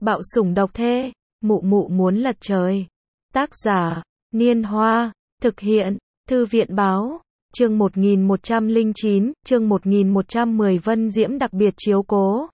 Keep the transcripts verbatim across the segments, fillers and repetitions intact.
Bạo sủng độc thê, mụ mụ muốn lật trời. Tác giả, Niên Hoa, thực hiện, Thư viện báo, chương một nghìn một trăm lẻ chín, chương một nghìn một trăm mười Vân Diễm đặc biệt chiếu cố.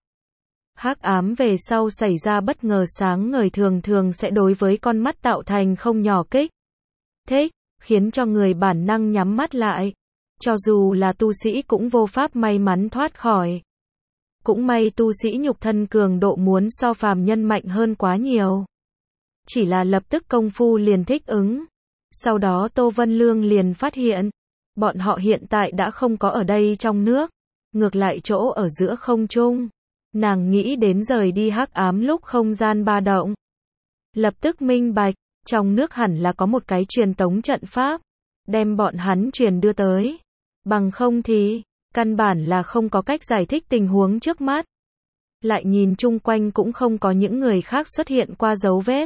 Hắc ám về sau xảy ra bất ngờ sáng ngời thường thường sẽ đối với con mắt tạo thành không nhỏ kích thích, khiến cho người bản năng nhắm mắt lại. Cho dù là tu sĩ cũng vô pháp may mắn thoát khỏi. Cũng may tu sĩ nhục thân cường độ muốn so phàm nhân mạnh hơn quá nhiều. Chỉ là lập tức công phu liền thích ứng. Sau đó Tô Vân Lương liền phát hiện, bọn họ hiện tại đã không có ở đây trong nước, ngược lại chỗ ở giữa không trung. Nàng nghĩ đến rời đi hắc ám lúc không gian ba động. Lập tức minh bạch, trong nước hẳn là có một cái truyền tống trận pháp, đem bọn hắn truyền đưa tới. Bằng không thì, căn bản là không có cách giải thích tình huống trước mắt. Lại nhìn chung quanh cũng không có những người khác xuất hiện qua dấu vết.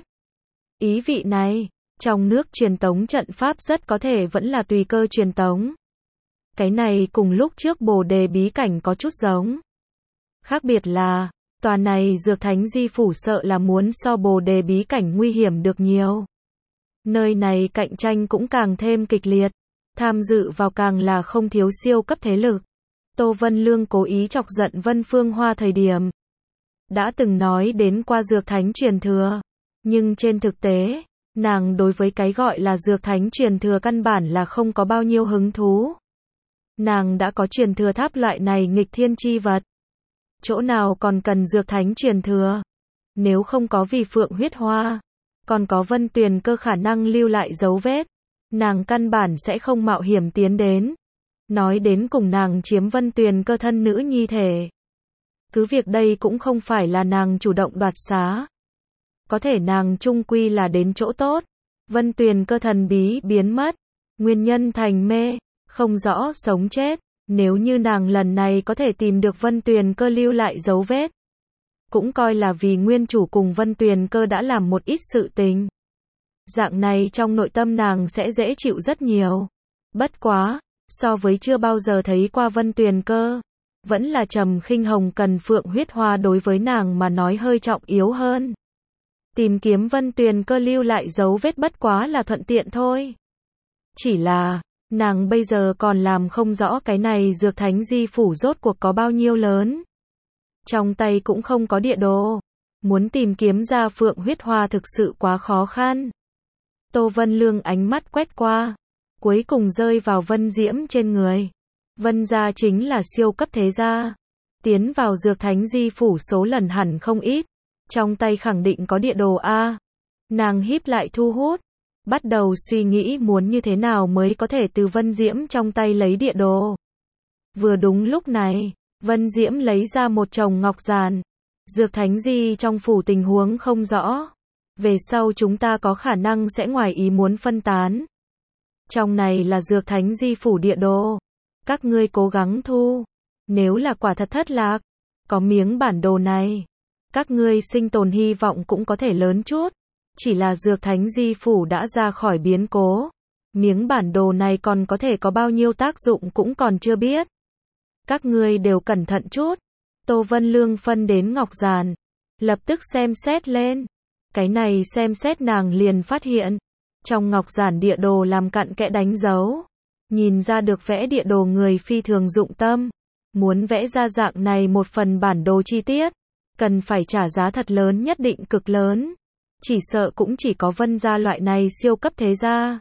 Ý vị này, trong nước truyền tống trận pháp rất có thể vẫn là tùy cơ truyền tống. Cái này cùng lúc trước Bồ Đề bí cảnh có chút giống. Khác biệt là, tòa này Dược Thánh Di Phủ sợ là muốn so Bồ Đề bí cảnh nguy hiểm được nhiều. Nơi này cạnh tranh cũng càng thêm kịch liệt, tham dự vào càng là không thiếu siêu cấp thế lực. Tô Vân Lương cố ý chọc giận Vân Phương Hoa thời điểm đã từng nói đến qua Dược Thánh truyền thừa, nhưng trên thực tế, nàng đối với cái gọi là Dược Thánh truyền thừa căn bản là không có bao nhiêu hứng thú. Nàng đã có truyền thừa tháp loại này nghịch thiên chi vật. Chỗ nào còn cần Dược Thánh truyền thừa? Nếu không có vì Phượng huyết hoa, còn có Vân Tuyền Cơ khả năng lưu lại dấu vết, nàng căn bản sẽ không mạo hiểm tiến đến. Nói đến cùng nàng chiếm Vân Tuyền Cơ thân nữ nhi thể. Cứ việc đây cũng không phải là nàng chủ động đoạt xá. Có thể nàng chung quy là đến chỗ tốt. Vân Tuyền Cơ thần bí biến mất. Nguyên nhân thành mê, không rõ sống chết. Nếu như nàng lần này có thể tìm được Vân Tuyền Cơ lưu lại dấu vết, cũng coi là vì nguyên chủ cùng Vân Tuyền Cơ đã làm một ít sự tình. Dạng này trong nội tâm nàng sẽ dễ chịu rất nhiều. Bất quá, so với chưa bao giờ thấy qua Vân Tuyền Cơ, vẫn là Trầm Khinh Hồng cần Phượng huyết hoa đối với nàng mà nói hơi trọng yếu hơn. Tìm kiếm Vân Tuyền Cơ lưu lại dấu vết bất quá là thuận tiện thôi. Chỉ là, nàng bây giờ còn làm không rõ cái này Dược Thánh Di Phủ rốt cuộc có bao nhiêu lớn. Trong tay cũng không có địa đồ. Muốn tìm kiếm ra Phượng huyết hoa thực sự quá khó khăn. Tô Vân Lương ánh mắt quét qua, cuối cùng rơi vào Vân Diễm trên người. Vân gia chính là siêu cấp thế gia. Tiến vào Dược Thánh Di Phủ số lần hẳn không ít. Trong tay khẳng định có địa đồ A. Nàng híp lại thu hút. Bắt đầu suy nghĩ muốn như thế nào mới có thể từ Vân Diễm trong tay lấy địa đồ. Vừa đúng lúc này, Vân Diễm lấy ra một chồng ngọc giản. Dược Thánh Di trong phủ tình huống không rõ. Về sau chúng ta có khả năng sẽ ngoài ý muốn phân tán. Trong này là Dược Thánh Di phủ địa đồ. Các ngươi cố gắng thu. Nếu là quả thật thất lạc, có miếng bản đồ này, các ngươi sinh tồn hy vọng cũng có thể lớn chút. Chỉ là Dược Thánh Di phủ đã ra khỏi biến cố. Miếng bản đồ này còn có thể có bao nhiêu tác dụng cũng còn chưa biết. Các ngươi đều cẩn thận chút. Tô Vân Lương phân đến ngọc giản. Lập tức xem xét lên. Cái này xem xét nàng liền phát hiện. Trong ngọc giản địa đồ làm cặn kẽ đánh dấu. Nhìn ra được vẽ địa đồ người phi thường dụng tâm. Muốn vẽ ra dạng này một phần bản đồ chi tiết. Cần phải trả giá thật lớn nhất định cực lớn. Chỉ sợ cũng chỉ có Vân gia loại này siêu cấp thế gia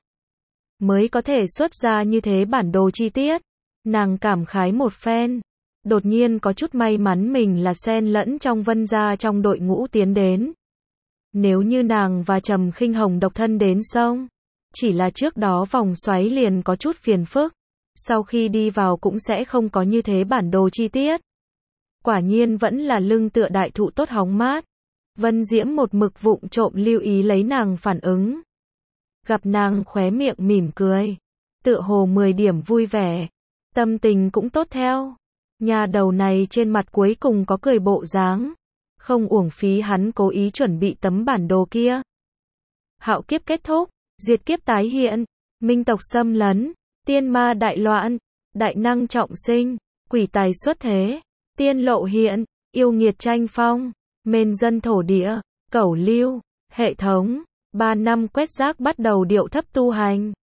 mới có thể xuất ra như thế bản đồ chi tiết. Nàng cảm khái một phen. Đột nhiên có chút may mắn mình là xen lẫn trong Vân gia trong đội ngũ tiến đến. Nếu như nàng và Trầm Khinh Hồng độc thân đến xong, chỉ là trước đó vòng xoáy liền có chút phiền phức. Sau khi đi vào cũng sẽ không có như thế bản đồ chi tiết. Quả nhiên vẫn là lưng tựa đại thụ tốt hóng mát. Vân Diễm một mực vụng trộm lưu ý lấy nàng phản ứng. Gặp nàng khóe miệng mỉm cười. Tựa hồ mười điểm vui vẻ. Tâm tình cũng tốt theo. Nhà đầu này trên mặt cuối cùng có cười bộ dáng. Không uổng phí hắn cố ý chuẩn bị tấm bản đồ kia. Hạo kiếp kết thúc. Diệt kiếp tái hiện. Minh tộc xâm lấn. Tiên ma đại loạn. Đại năng trọng sinh. Quỷ tài xuất thế. Tiên lộ hiện. Yêu nghiệt tranh phong. Mên dân thổ địa. Cẩu lưu, hệ thống, ba năm quét rác bắt đầu điệu thấp tu hành.